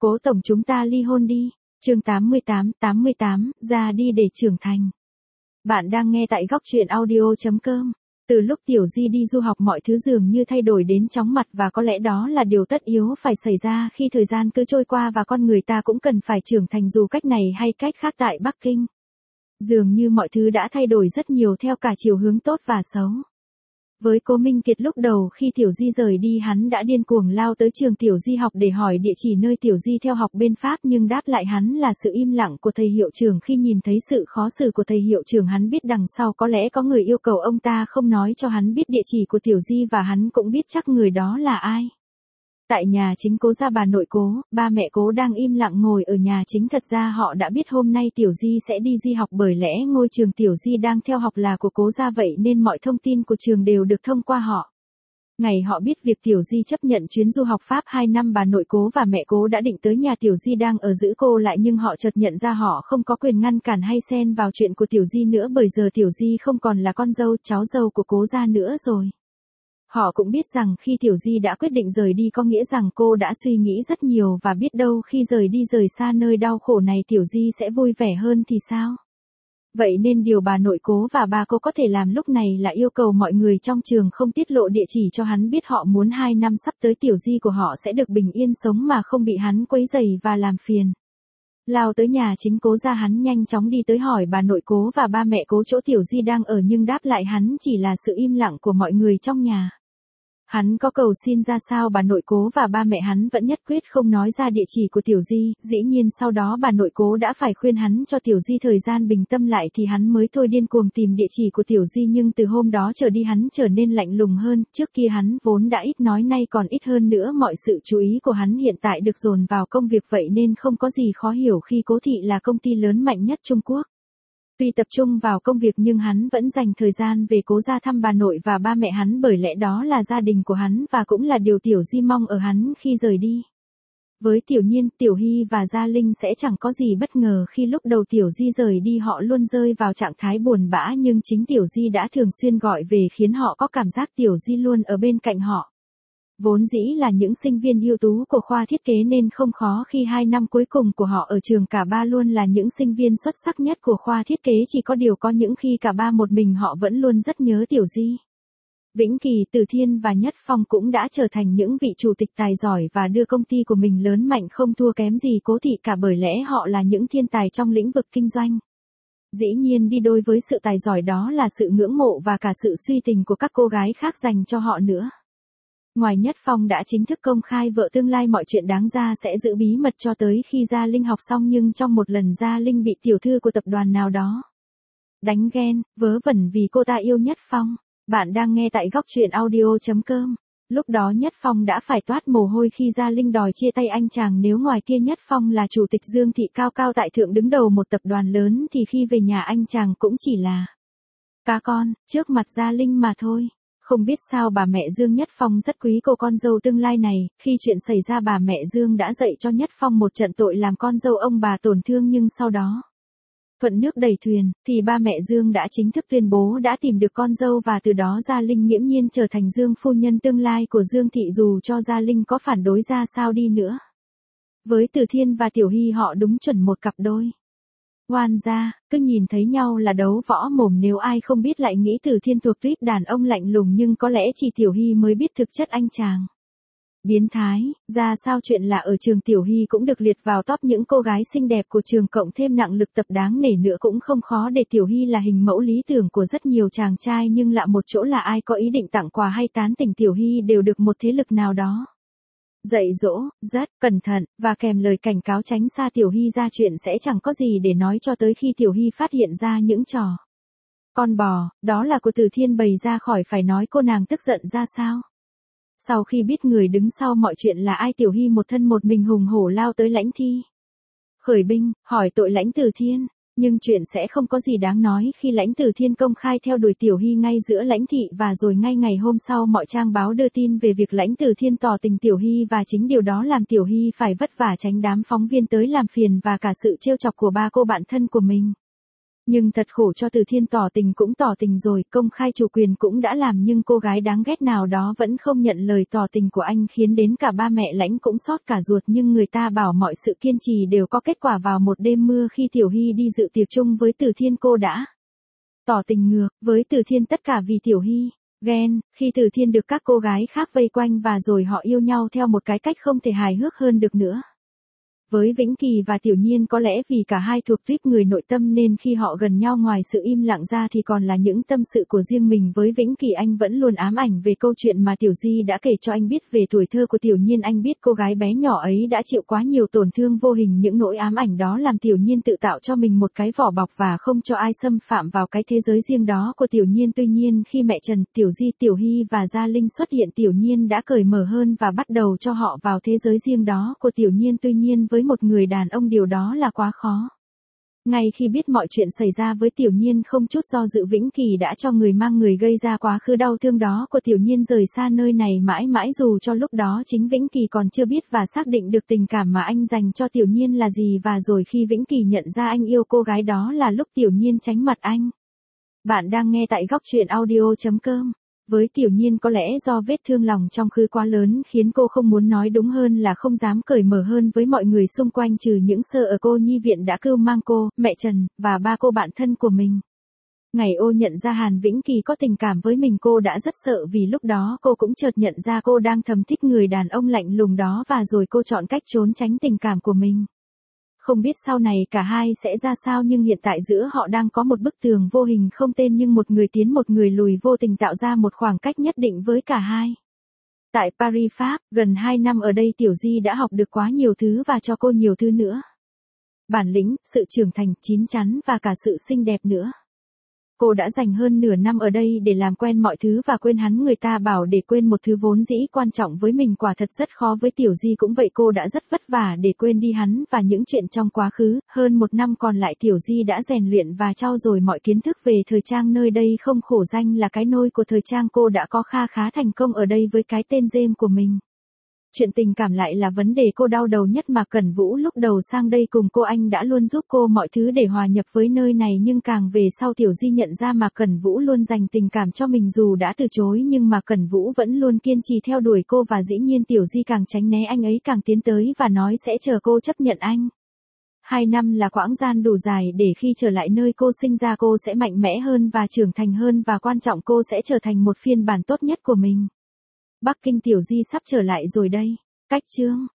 Cố tổng chúng ta ly hôn đi. Chương 88, ra đi để trưởng thành. Bạn đang nghe tại góc truyện audio.com. Từ lúc Tiểu Di đi du học mọi thứ dường như thay đổi đến chóng mặt và có lẽ đó là điều tất yếu phải xảy ra khi thời gian cứ trôi qua và con người ta cũng cần phải trưởng thành dù cách này hay cách khác tại Bắc Kinh. Dường như mọi thứ đã thay đổi rất nhiều theo cả chiều hướng tốt và xấu. Với Cố Minh Kiệt lúc đầu khi Tiểu Di rời đi hắn đã điên cuồng lao tới trường Tiểu Di học để hỏi địa chỉ nơi Tiểu Di theo học bên Pháp nhưng đáp lại hắn là sự im lặng của thầy hiệu trưởng. Khi nhìn thấy sự khó xử của thầy hiệu trưởng hắn biết đằng sau có lẽ có người yêu cầu ông ta không nói cho hắn biết địa chỉ của Tiểu Di và hắn cũng biết chắc người đó là ai. Tại nhà chính Cố gia bà nội Cố, ba mẹ Cố đang im lặng ngồi ở nhà chính. Thật ra họ đã biết hôm nay Tiểu Di sẽ đi di học bởi lẽ ngôi trường Tiểu Di đang theo học là của Cố gia vậy nên mọi thông tin của trường đều được thông qua họ. Ngày họ biết việc Tiểu Di chấp nhận chuyến du học Pháp 2 năm bà nội Cố và mẹ Cố đã định tới nhà Tiểu Di đang ở giữ cô lại nhưng họ chợt nhận ra họ không có quyền ngăn cản hay xen vào chuyện của Tiểu Di nữa bởi giờ Tiểu Di không còn là con dâu cháu dâu của Cố gia nữa rồi. Họ cũng biết rằng khi Tiểu Di đã quyết định rời đi có nghĩa rằng cô đã suy nghĩ rất nhiều và biết đâu khi rời đi rời xa nơi đau khổ này Tiểu Di sẽ vui vẻ hơn thì sao? Vậy nên điều bà nội Cố và bà cô có thể làm lúc này là yêu cầu mọi người trong trường không tiết lộ địa chỉ cho hắn biết họ muốn 2 năm sắp tới Tiểu Di của họ sẽ được bình yên sống mà không bị hắn quấy rầy và làm phiền. Lao tới nhà chính Cố gia hắn nhanh chóng đi tới hỏi bà nội Cố và ba mẹ Cố chỗ Tiểu Di đang ở nhưng đáp lại hắn chỉ là sự im lặng của mọi người trong nhà. Hắn có cầu xin ra sao bà nội Cố và ba mẹ hắn vẫn nhất quyết không nói ra địa chỉ của Tiểu Di, dĩ nhiên sau đó bà nội Cố đã phải khuyên hắn cho Tiểu Di thời gian bình tâm lại thì hắn mới thôi điên cuồng tìm địa chỉ của Tiểu Di nhưng từ hôm đó trở đi hắn trở nên lạnh lùng hơn, trước kia hắn vốn đã ít nói nay còn ít hơn nữa mọi sự chú ý của hắn hiện tại được dồn vào công việc vậy nên không có gì khó hiểu khi Cố thị là công ty lớn mạnh nhất Trung Quốc. Tuy tập trung vào công việc nhưng hắn vẫn dành thời gian về Cố gia thăm bà nội và ba mẹ hắn bởi lẽ đó là gia đình của hắn và cũng là điều Tiểu Di mong ở hắn khi rời đi. Với Tiểu Nhiên, Tiểu Hy và Gia Linh sẽ chẳng có gì bất ngờ khi lúc đầu Tiểu Di rời đi họ luôn rơi vào trạng thái buồn bã nhưng chính Tiểu Di đã thường xuyên gọi về khiến họ có cảm giác Tiểu Di luôn ở bên cạnh họ. Vốn dĩ là những sinh viên ưu tú của khoa thiết kế nên không khó khi 2 năm cuối cùng của họ ở trường cả ba luôn là những sinh viên xuất sắc nhất của khoa thiết kế chỉ có điều có những khi cả ba một mình họ vẫn luôn rất nhớ Tiểu Di. Vĩnh Kỳ, Từ Thiên và Nhất Phong cũng đã trở thành những vị chủ tịch tài giỏi và đưa công ty của mình lớn mạnh không thua kém gì Cố thị cả bởi lẽ họ là những thiên tài trong lĩnh vực kinh doanh. Dĩ nhiên đi đôi với sự tài giỏi đó là sự ngưỡng mộ và cả sự suy tình của các cô gái khác dành cho họ nữa. Ngoài Nhất Phong đã chính thức công khai vợ tương lai mọi chuyện đáng ra sẽ giữ bí mật cho tới khi Gia Linh học xong nhưng trong một lần Gia Linh bị tiểu thư của tập đoàn nào đó đánh ghen, vớ vẩn vì cô ta yêu Nhất Phong. Bạn đang nghe tại góc truyện audio.com. Lúc đó Nhất Phong đã phải toát mồ hôi khi Gia Linh đòi chia tay anh chàng nếu ngoài kia Nhất Phong là chủ tịch Dương thị cao cao tại thượng đứng đầu một tập đoàn lớn thì khi về nhà anh chàng cũng chỉ là cá con, trước mặt Gia Linh mà thôi. Không biết sao bà mẹ Dương Nhất Phong rất quý cô con dâu tương lai này, khi chuyện xảy ra bà mẹ Dương đã dạy cho Nhất Phong một trận tội làm con dâu ông bà tổn thương nhưng sau đó thuận nước đẩy thuyền, thì ba mẹ Dương đã chính thức tuyên bố đã tìm được con dâu và từ đó Gia Linh nghiễm nhiên trở thành Dương phu nhân tương lai của Dương thị dù cho Gia Linh có phản đối ra sao đi nữa. Với Từ Thiên và Tiểu Hy họ đúng chuẩn một cặp đôi. Oan gia, cứ nhìn thấy nhau là đấu võ mồm nếu ai không biết lại nghĩ Từ Thiên thuộc tuýp đàn ông lạnh lùng nhưng có lẽ chỉ Tiểu Hy mới biết thực chất anh chàng biến thái, ra sao chuyện là ở trường Tiểu Hy cũng được liệt vào top những cô gái xinh đẹp của trường cộng thêm nặng lực tập đáng nể nữa cũng không khó để Tiểu Hy là hình mẫu lý tưởng của rất nhiều chàng trai nhưng lạ một chỗ là ai có ý định tặng quà hay tán tỉnh Tiểu Hy đều được một thế lực nào đó dạy dỗ, rất cẩn thận, và kèm lời cảnh cáo tránh xa Tiểu Hy ra chuyện sẽ chẳng có gì để nói cho tới khi Tiểu Hy phát hiện ra những trò con bò, đó là của Từ Thiên bày ra khỏi phải nói cô nàng tức giận ra sao. Sau khi biết người đứng sau mọi chuyện là ai Tiểu Hy một thân một mình hùng hổ lao tới Lãnh Thi khởi binh, hỏi tội Lãnh Từ Thiên. Nhưng chuyện sẽ không có gì đáng nói khi Lãnh Từ Thiên công khai theo đuổi Tiểu Hy ngay giữa Lãnh thị và rồi ngay ngày hôm sau mọi trang báo đưa tin về việc Lãnh Từ Thiên tỏ tình Tiểu Hy và chính điều đó làm Tiểu Hy phải vất vả tránh đám phóng viên tới làm phiền và cả sự trêu chọc của ba cô bạn thân của mình. Nhưng thật khổ cho Từ Thiên, tỏ tình cũng tỏ tình rồi, công khai chủ quyền cũng đã làm nhưng cô gái đáng ghét nào đó vẫn không nhận lời tỏ tình của anh, khiến đến cả ba mẹ Lãnh cũng xót cả ruột. Nhưng người ta bảo mọi sự kiên trì đều có kết quả. Vào một đêm mưa khi Tiểu Hy đi dự tiệc chung với Từ Thiên, cô đã tỏ tình ngược với Từ Thiên, tất cả vì Tiểu Hy ghen khi Từ Thiên được các cô gái khác vây quanh và rồi họ yêu nhau theo một cái cách không thể hài hước hơn được nữa. Với Vĩnh Kỳ và Tiểu Nhiên có lẽ vì cả hai thuộc tuýp người nội tâm nên khi họ gần nhau ngoài sự im lặng ra thì còn là những tâm sự của riêng mình. Với Vĩnh Kỳ, anh vẫn luôn ám ảnh về câu chuyện mà Tiểu Di đã kể cho anh biết về tuổi thơ của Tiểu Nhiên. Anh biết cô gái bé nhỏ ấy đã chịu quá nhiều tổn thương vô hình, những nỗi ám ảnh đó làm Tiểu Nhiên tự tạo cho mình một cái vỏ bọc và không cho ai xâm phạm vào cái thế giới riêng đó của Tiểu Nhiên. Tuy nhiên khi mẹ Trần, Tiểu Di, Tiểu Hy và Gia Linh xuất hiện, Tiểu Nhiên đã cởi mở hơn và bắt đầu cho họ vào thế giới riêng đó của Tiểu Nhiên. Tuy nhiên với một người đàn ông điều đó là quá khó. Ngay khi biết mọi chuyện xảy ra với Tiểu Nhiên, không chút do dự Vĩnh Kỳ đã cho người mang người gây ra quá khứ đau thương đó của Tiểu Nhiên rời xa nơi này mãi mãi, dù cho lúc đó chính Vĩnh Kỳ còn chưa biết và xác định được tình cảm mà anh dành cho Tiểu Nhiên là gì. Và rồi khi Vĩnh Kỳ nhận ra anh yêu cô gái đó là lúc Tiểu Nhiên tránh mặt anh. Bạn đang nghe tại góc truyện audio.com. Với Tiểu Nhiên có lẽ do vết thương lòng trong khứ quá lớn khiến cô không muốn nói, đúng hơn là không dám cởi mở hơn với mọi người xung quanh, trừ những sơ ở cô nhi viện đã cưu mang cô, mẹ Trần, và ba cô bạn thân của mình. Ngày ô nhận ra Hàn Vĩnh Kỳ có tình cảm với mình, cô đã rất sợ vì lúc đó cô cũng chợt nhận ra cô đang thầm thích người đàn ông lạnh lùng đó và rồi cô chọn cách trốn tránh tình cảm của mình. Không biết sau này cả hai sẽ ra sao nhưng hiện tại giữa họ đang có một bức tường vô hình không tên, nhưng một người tiến một người lùi vô tình tạo ra một khoảng cách nhất định với cả hai. Tại Paris, Pháp, gần 2 năm ở đây Tiểu Di đã học được quá nhiều thứ và cho cô nhiều thứ nữa. Bản lĩnh, sự trưởng thành, chín chắn và cả sự xinh đẹp nữa. Cô đã dành hơn nửa năm ở đây để làm quen mọi thứ và quên hắn. Người ta bảo để quên một thứ vốn dĩ quan trọng với mình quả thật rất khó. Với Tiểu Di cũng vậy, cô đã rất vất vả để quên đi hắn và những chuyện trong quá khứ. Hơn 1 năm còn lại Tiểu Di đã rèn luyện và trau dồi mọi kiến thức về thời trang. Nơi đây không khổ danh là cái nôi của thời trang, cô đã có kha khá thành công ở đây với cái tên James của mình. Chuyện tình cảm lại là vấn đề cô đau đầu nhất. Mạc Cẩn Vũ lúc đầu sang đây cùng cô, anh đã luôn giúp cô mọi thứ để hòa nhập với nơi này, nhưng càng về sau Tiểu Di nhận ra Mạc Cẩn Vũ luôn dành tình cảm cho mình. Dù đã từ chối nhưng Mạc Cẩn Vũ vẫn luôn kiên trì theo đuổi cô, và dĩ nhiên Tiểu Di càng tránh né anh ấy càng tiến tới và nói sẽ chờ cô chấp nhận anh. 2 năm là quãng gian đủ dài để khi trở lại nơi cô sinh ra cô sẽ mạnh mẽ hơn và trưởng thành hơn, và quan trọng cô sẽ trở thành một phiên bản tốt nhất của mình. Bắc Kinh, Tiểu Di sắp trở lại rồi đây. Cách chương